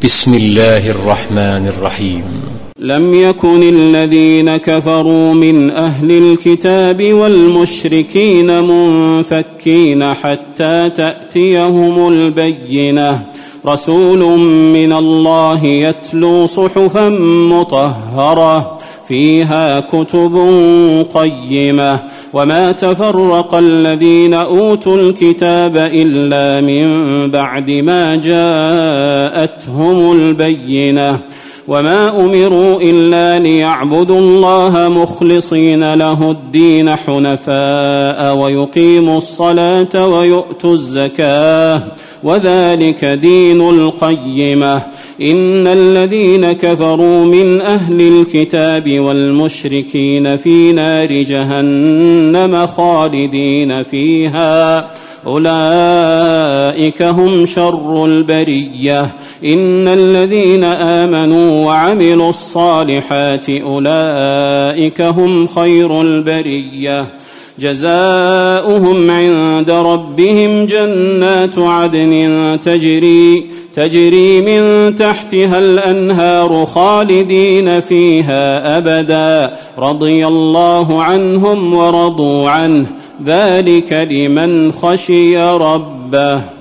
بسم الله الرحمن الرحيم. لم يكن الذين كفروا من أهل الكتاب والمشركين منفكين حتى تأتيهم البينة، رسول من الله يتلو صحفا مطهرة فيها كتب قيمة، وما تفرق الذين أوتوا الكتاب إلا من بعد ما جاءتهم البينة، وما أمروا إلا ليعبدوا الله مخلصين له الدين حنفاء ويقيموا الصلاة ويؤتوا الزكاة وذلك دين القيمة. إن الذين كفروا من أهل الكتاب والمشركين في نار جهنم خالدين فيها، أولئك هم شر البرية. إن الذين آمنوا وعملوا الصالحات أولئك هم خير البرية، جزاؤهم عند ربهم جنات عدن تجري من تحتها الأنهار خالدين فيها أبدا، رضي الله عنهم ورضوا عنه، ذلك لمن خشي ربه.